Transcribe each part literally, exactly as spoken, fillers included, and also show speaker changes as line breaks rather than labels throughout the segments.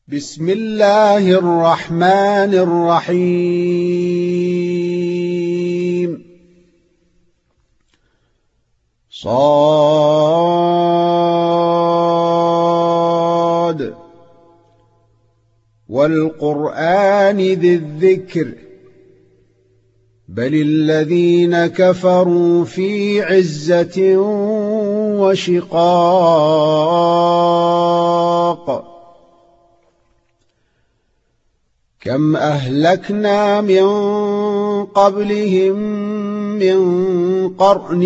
بسم الله الرحمن الرحيم صاد والقرآن ذي الذكر بل الذين كفروا في عزة وشقاق كم أهلكنا من قبلهم من قرن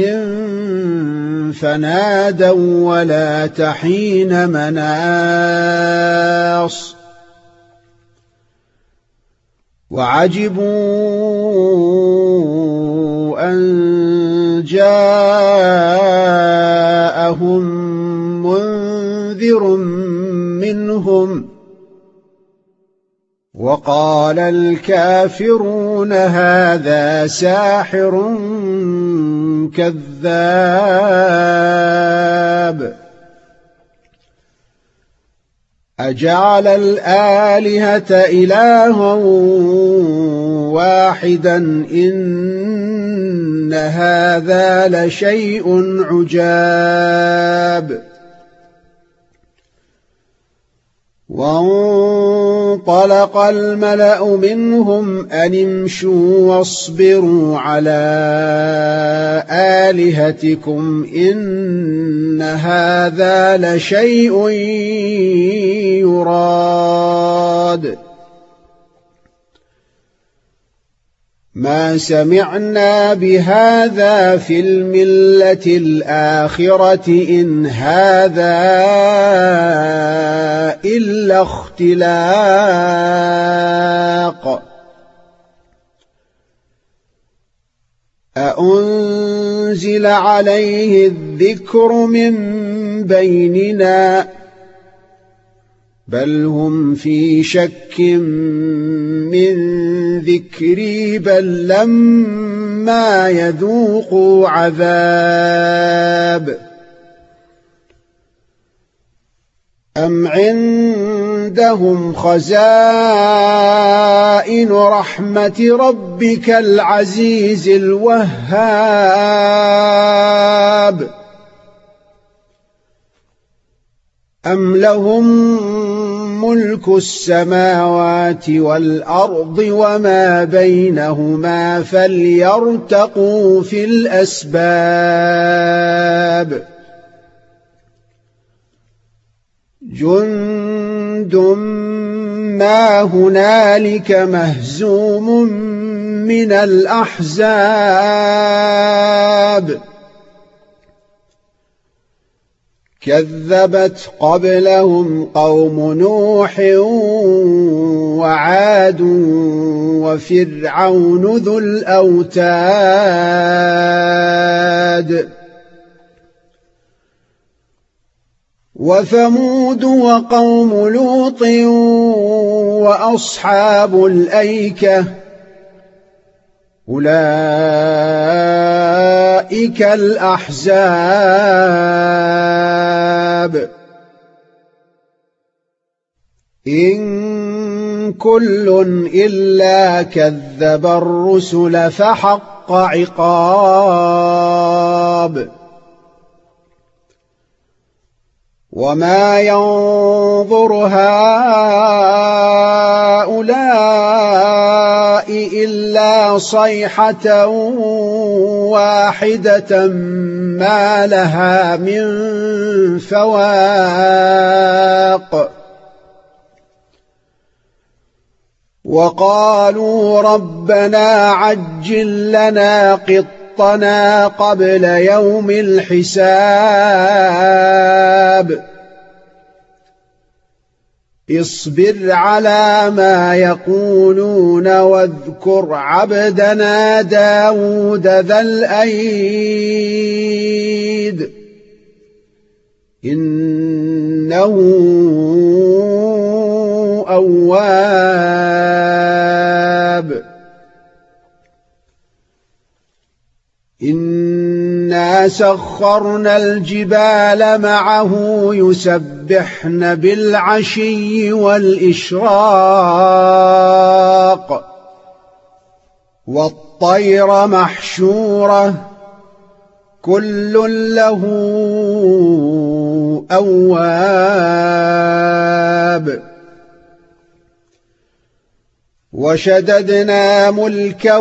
فنادوا ولا تحين مناص وعجبوا أن جاءهم منذر منهم وقال الكافرون هذا ساحر كذاب أجعل الآلهة إلها واحدا إن هذا لشيء عجاب وانطلق الملأ منهم أن امشوا واصبروا على آلهتكم إن هذا لشيء يراد ما سمعنا بهذا في الملة الآخرة إن هذا إلا اختلاق أأنزل عليه الذكر من بيننا بل هم في شك من ذكري بل لما يذوقوا عذاب أم عندهم خزائن رحمة ربك العزيز الوهاب أم لهم ملك السماوات والأرض وما بينهما فليرتقوا في الأسباب جند ما هنالك مهزوم من الأحزاب كذبت قبلهم قوم نوح وعاد وفرعون ذو الأوتاد وثمود وقوم لوط وأصحاب الأيكة أولئك الأحزاب إن كل إلا كذب الرسل فحق عقاب وما ينظر هؤلاء إلا صيحة واحدة ما لها من فواق وقالوا ربنا عجل لنا قطنا قبل يوم الحساب اصبر على ما يقولون واذكر عبدنا داود ذا الأيد إنه أواب إنا وما سخرنا الجبال معه يسبحن بالعشي والإشراق والطير محشورة كل له أواب وشددنا ملكه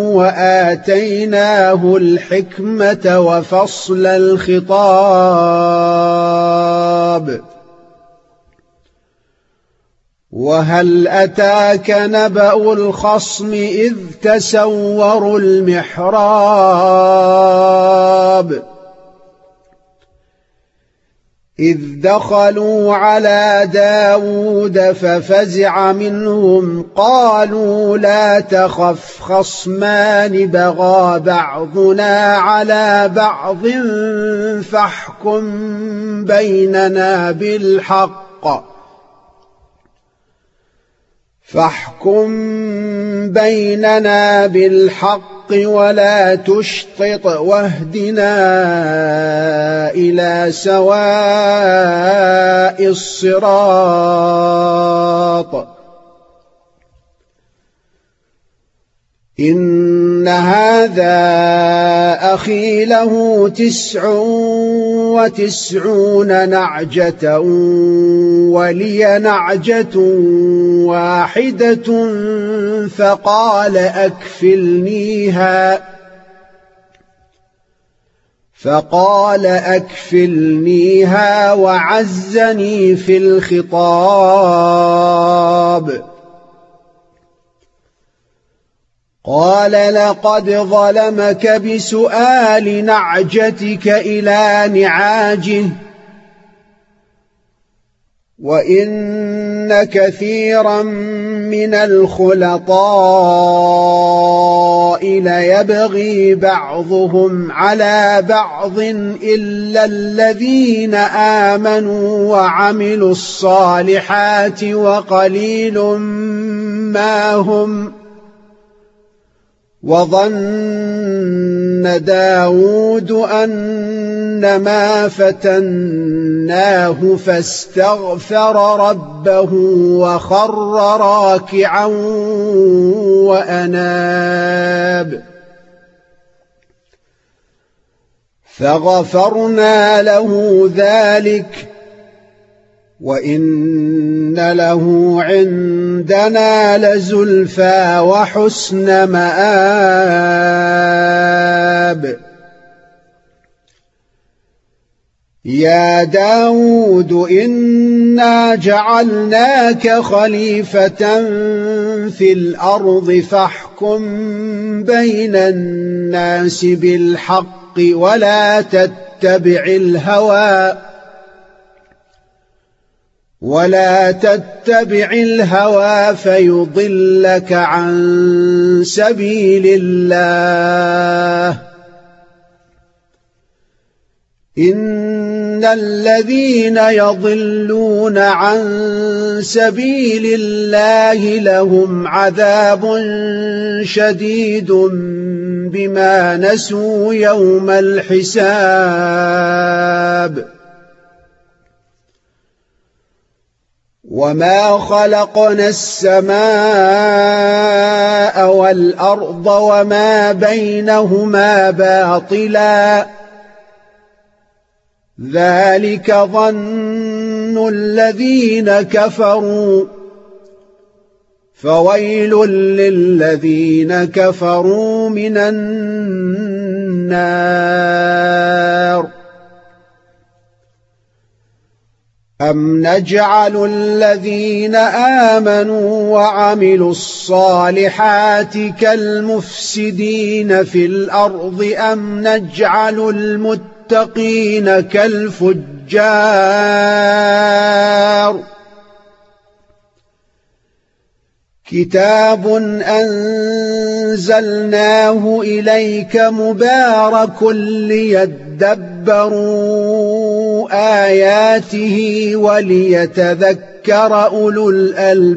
وآتيناه الحكمة وفصل الخطاب وهل أتاك نبأ الخصم إذ تسوروا المحراب إذ دخلوا على داود ففزع منهم قالوا لا تخف خصمان بغى بعضنا على بعض فاحكم بيننا بالحق فاحكم بيننا بالحق ولا تشطط واهدنا إلى سواء الصراط إن هذا أخي له تسع وتسعون نعجة ولي نعجة واحدة فقال أكفلنيها فقال أكفلنيها وعزني في الخطاب قال لقد ظلمك بسؤال نعجتك إلى نعاجه وإن كثيرا من الخلطاء ليبغي بعضهم على بعض إلا الذين آمنوا وعملوا الصالحات وقليل ما هم وظن داود أنما فتناه فاستغفر ربه وخر راكعا وأناب فغفرنا له ذلك وإن له عندنا لزلفى وحسن مآب يا داود إنا جعلناك خليفة في الأرض فاحكم بين الناس بالحق ولا تتبع الهوى ولا تتبع الهوى فيضلك عن سبيل الله إن الذين يضلون عن سبيل الله لهم عذاب شديد بما نسوا يوم الحساب وما خلقنا السماء والأرض وما بينهما باطلا ذلك ظن الذين كفروا فويل للذين كفروا من النار أم نجعل الذين آمنوا وعملوا الصالحات كالمفسدين في الأرض أم نجعل المتقين كالفجار كتاب أنزلناه إليك مبارك ليدبروا آياته وليتذكر أولو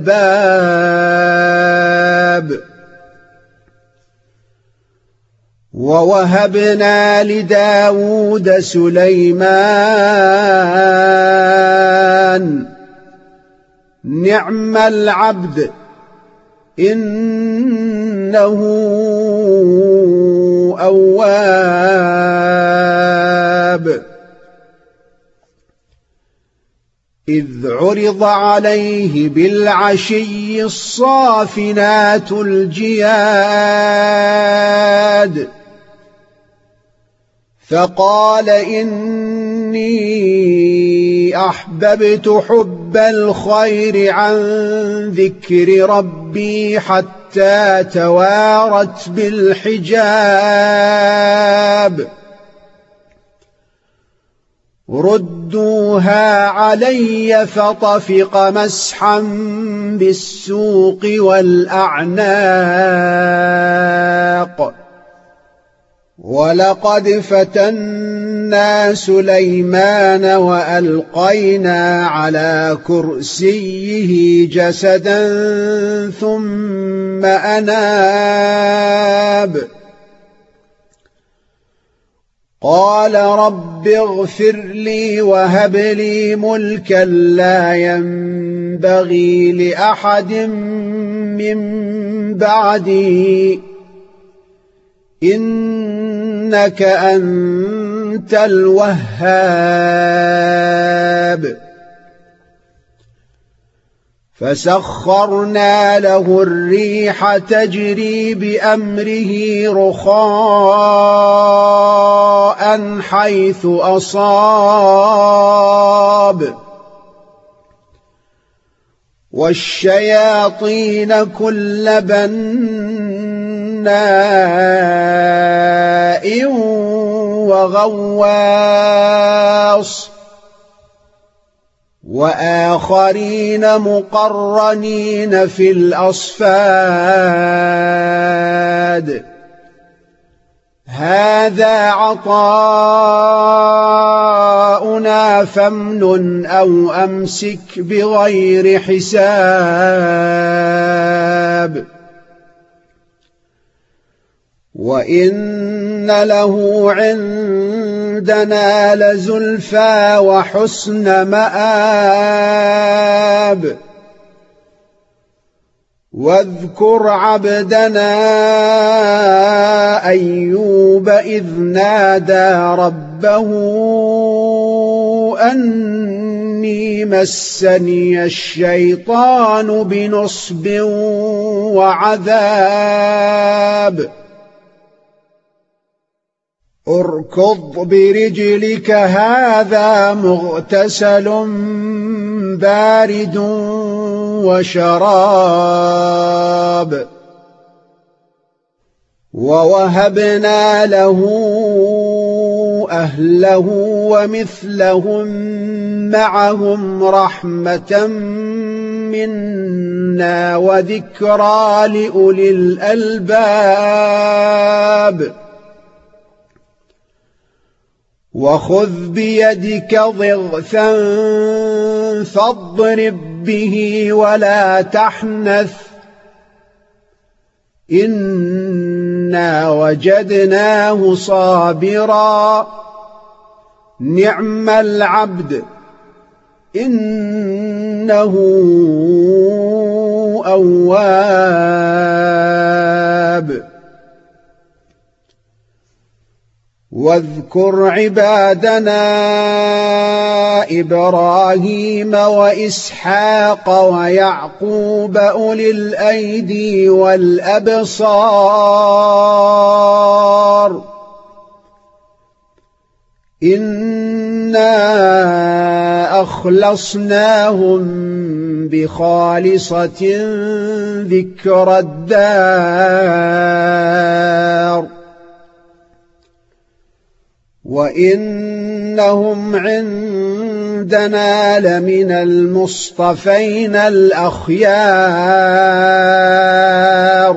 الألباب ووهبنا لداود سليمان نعم العبد إنه أواب إذ عرض عليه بالعشي الصافنات الجياد فقال إني أحببت حب الخير عن ذكر ربي حتى توارت بالحجاب ردوها علي فطفق مسحا بالسوق والأعناق ولقد فتنا سليمان وألقينا على كرسيه جسدا ثم أناب قال رب اغفر لي وهب لي ملكا لا ينبغي لأحد من بعدي إنك أنت الوهاب فسخرنا له الريح تجري بأمره رخاء حيث أصاب والشياطين كل بناء وغواص وآخرين مقرنين في الأصفاد هذا عطاؤنا فامنن أو أمسك بغير حساب وإن له عندنا لزلفى وحسن مآب واذكر عبدنا أيوب إذ نادى ربه أني مسني الشيطان بنصب وعذاب اركض برجلك هذا مغتسل بارد وشراب ووهبنا له أهله ومثلهم معهم رحمة منا وذكرى لأولي الألباب وخذ بيدك ضغثا فاضرب به ولا تحنث إنا وجدناه صابرا نعم العبد إنه أواب واذكر عبادنا إبراهيم وإسحاق ويعقوب أولي الأيدي والأبصار إنا أخلصناهم بخالصة ذكر الدار وإنهم عندنا لمن المصطفين الأخيار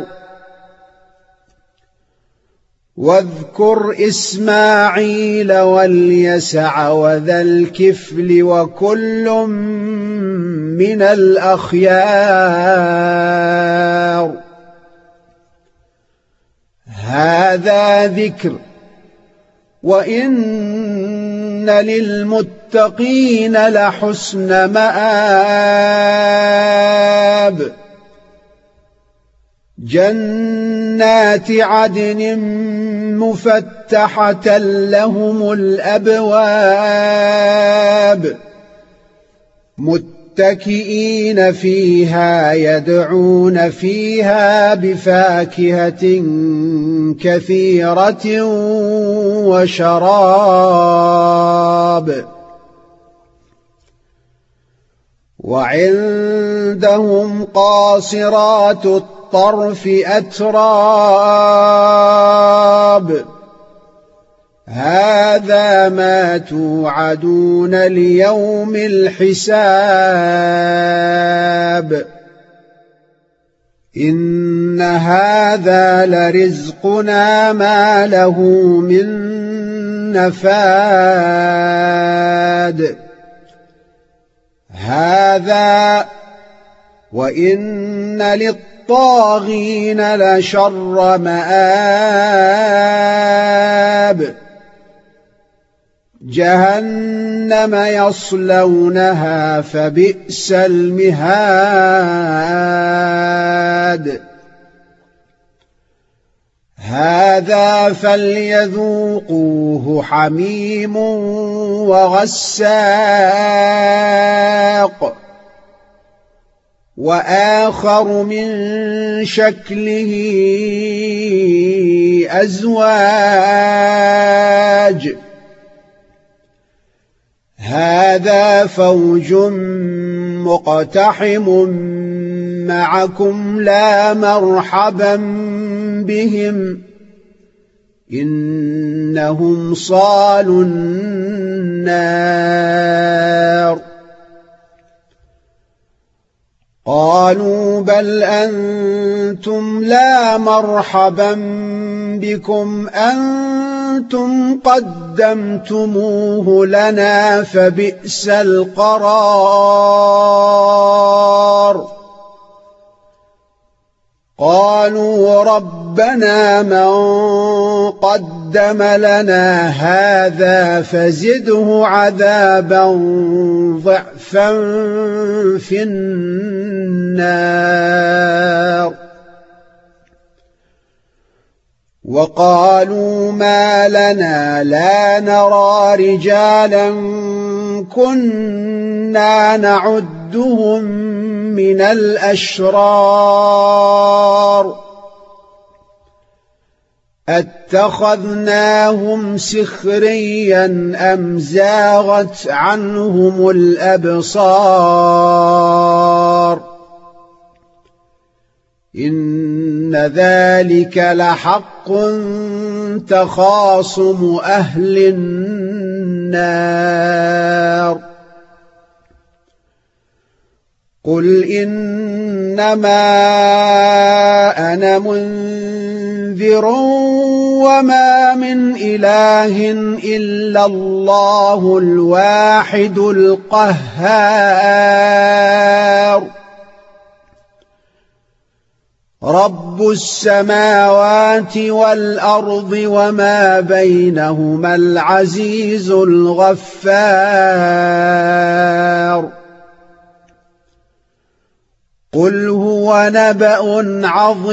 واذكر إسماعيل واليسع وذا الكفل وكل من الأخيار هذا ذكر وإن للمتقين لحسن مآب جنات عدن مفتحة لهم الأبواب متكئين فيها يدعون فيها بفاكهة كثيرة وشراب وعندهم قاصرات الطرف أتراب هذا ما توعدون ليوم الحساب إن هذا لرزقنا ما له من نفاد هذا وإن للطاغين لشر مآب جهنم يصلونها فبئس المهاد هذا فليذوقوه حميم وغساق وآخر من شكله أزواج هذا فوج مقتحم معكم لا مرحبا بهم إنهم صالوا النار قالوا بل أنتم لا مرحبا بكم أنتم قدمتموه لنا فبئس القرار قالوا ربنا من قدم لنا هذا فزده عذابا ضعفا في النار وقالوا ما لنا لا نرى رجالا كنا نعدهم من الأشرار أتخذناهم سخريا أم زاغت عنهم الأبصار إن ذلك لحق تخاصم أهل النار قل إنما أنا منذر وما من إله إلا الله الواحد القهار رب السماوات والأرض وما بينهما العزيز الغفار قل هو نبأ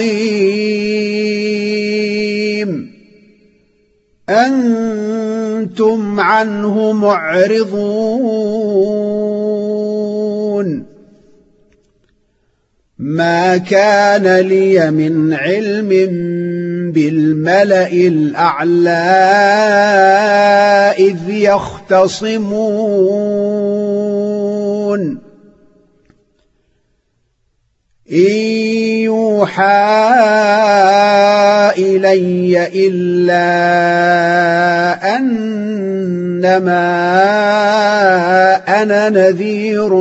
عظيم أنتم عنه معرضون ما كان لي من علم بالملأ الأعلى إذ يختصمون إن يوحى إلي إلا أنما أنا نذير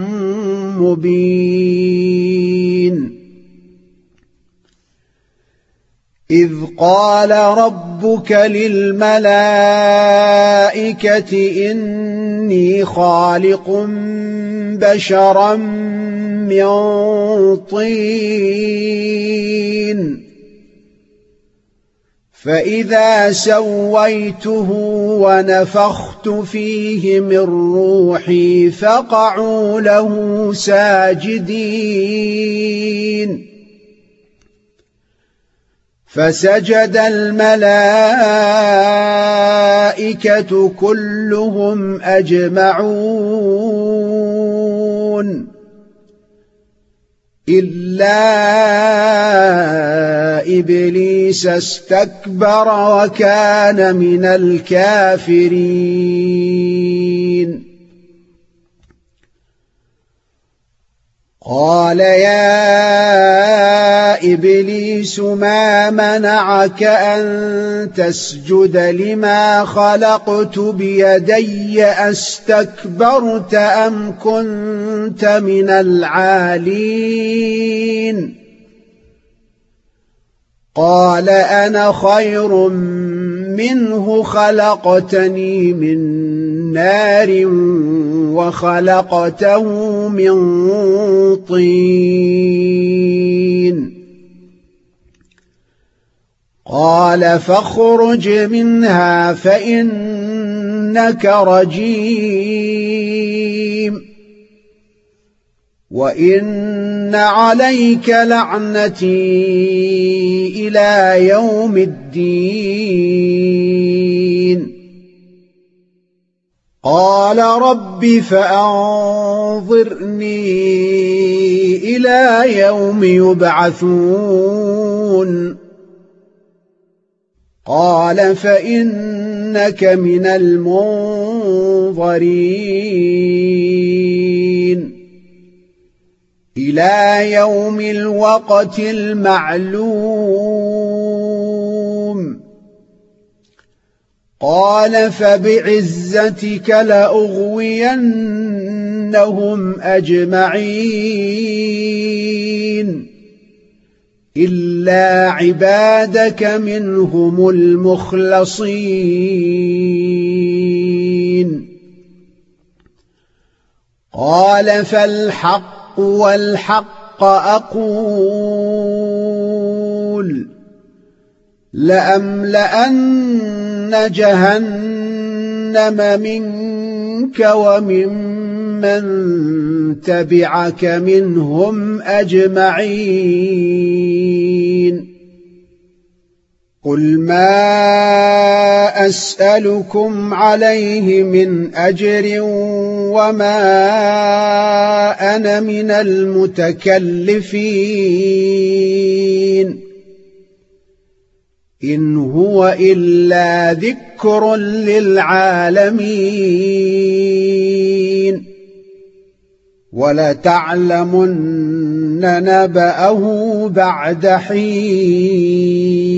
مبين إذ قال ربك للملائكة إني خالق بشرا من طين فإذا سويته ونفخت فيه من روحي فقعوا له ساجدين فسجد الملائكة كلهم أجمعون إلا إبليس استكبر وكان من الكافرين قال يا إبليس ما منعك أن تسجد لما خلقت بيدي أستكبرت أم كنت من العالين قال أنا خير منه خلقتني من نار وخلقته من طين قال فاخرج منها فإنك رجيم وإن عليك لعنتي إلى يوم الدين قال رب فأنظرني إلى يوم يبعثون قال فإنك من المنظرين إلى يوم الوقت المعلوم قال فبعزتك لأغوينهم أجمعين إلا عبادك منهم المخلصين قال فالحق والحق أقول لأملأن جهنم منك وممن تبعك منهم أجمعين قل ما أسألكم عليه من أجر وما أنا من المتكلفين إن هو إلا ذكر للعالمين ولتعلمن نبأه بعد حين